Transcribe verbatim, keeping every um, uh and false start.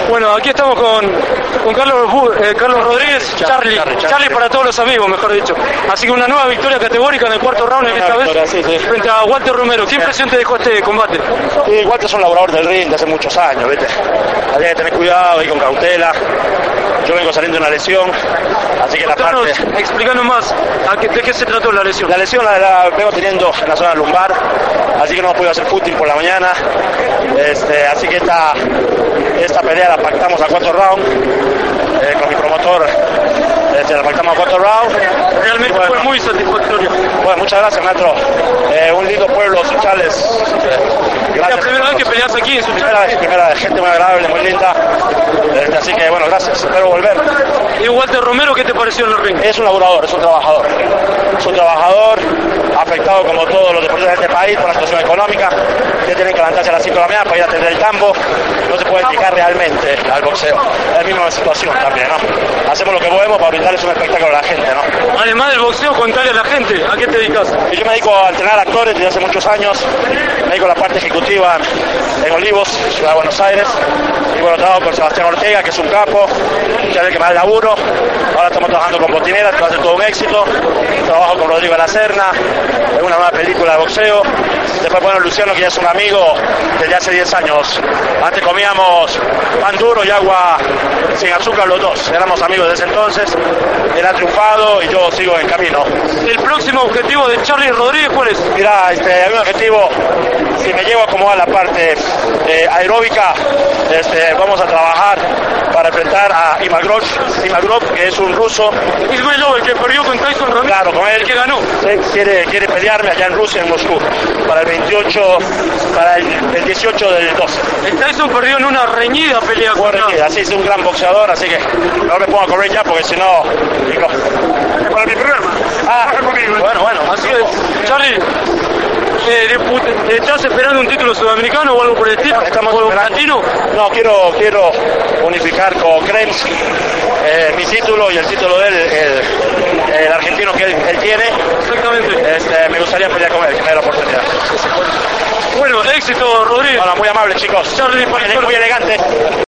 Bueno, aquí estamos con, con Carlos, eh, Carlos Rodríguez, Charlie, Charlie, Charlie para todos los amigos, mejor dicho. Así que una nueva victoria categórica en el cuarto round en esta victoria, vez sí, sí. frente a Walter Romero. ¿Qué impresión te dejó este combate? Sí, Walter es un laborador del ring de hace muchos años, ¿viste? Hay que tener cuidado y con cautela. Yo vengo saliendo de una lesión, así que la parte... Explícanos más, ¿a qué, ¿de qué se trató la lesión? La lesión la, la vengo teniendo en la zona lumbar, así que no hemos podido hacer footing por la mañana. Este, así que esta, esta pelea la pactamos a cuatro rounds eh, con mi promotor. Este, la pactamos a cuatro rounds. Realmente bueno, fue muy satisfactorio. Bueno, muchas gracias, maestro. Eh, un lindo pueblo, Suchales. Eh, ¿Es la primera vez que peleas aquí en Suchales? Primera vez, primera vez, gente muy agradable, muy linda. Este, así que bueno, gracias, espero volver. ¿Y Walter Romero qué te pareció en el ring? Es un laburador, es un trabajador. Es un trabajador afectado como todos los deportistas de este país por la situación económica. Que tienen que levantarse a las cinco de la mañana para ir a atender el tambo. No se puede dedicar realmente al boxeo. Es la misma situación también, ¿no? Hacemos lo que podemos para brindarles un espectáculo a la gente, ¿no? Además del boxeo, contale a la gente, ¿a qué te dedicas? Yo me dedico a entrenar actores desde hace muchos años. Me dedico a la parte ejecutiva en Olivos, Ciudad de Buenos Aires. Y bueno, trabajo con Sebastián Ortega, que es un capo, que es el que me da el laburo. Ahora estamos trabajando con Botinera, que va a ser todo un éxito. Trabajo con Rodrigo de la Serna, en una nueva película de boxeo. Después, bueno, Luciano, que ya es un amigo desde hace diez años. Antes comíamos pan duro y agua sin azúcar los dos. Éramos amigos desde ese entonces. Él ha triunfado y yo sigo en camino. ¿El próximo objetivo de Charlie Rodríguez cuál es? Mira, este, hay un objetivo, si me llevo a acomodar la parte eh, aeróbica, este, vamos a trabajar para enfrentar a Imagulov, Imagulov, que es un ruso. Ismailov, el que perdió con Tyson Ramírez. Claro, con él. El que ganó. Sí, quiere, quiere pelearme allá en Rusia, en Moscú, para el veintiocho, para el, el dieciocho del doce. El Tyson perdió en una reñida pelea con él. Así es, un gran boxeador, así que no me pongo a correr ya porque si no... Es para mi programa. Ah, bueno, bueno. Así que, Charlie, eh, ¿estás esperando un título sudamericano o algo por el estilo? Estamos ¿O esperando. latino? No, quiero, quiero unificar con Krems eh, mi título y el título de él, el, el argentino que él, él tiene. Exactamente. Este, me gustaría pelear con él, que me dé la oportunidad. Bueno, éxito, Rodríguez. Bueno, muy amable, chicos. Charlie, muy elegante.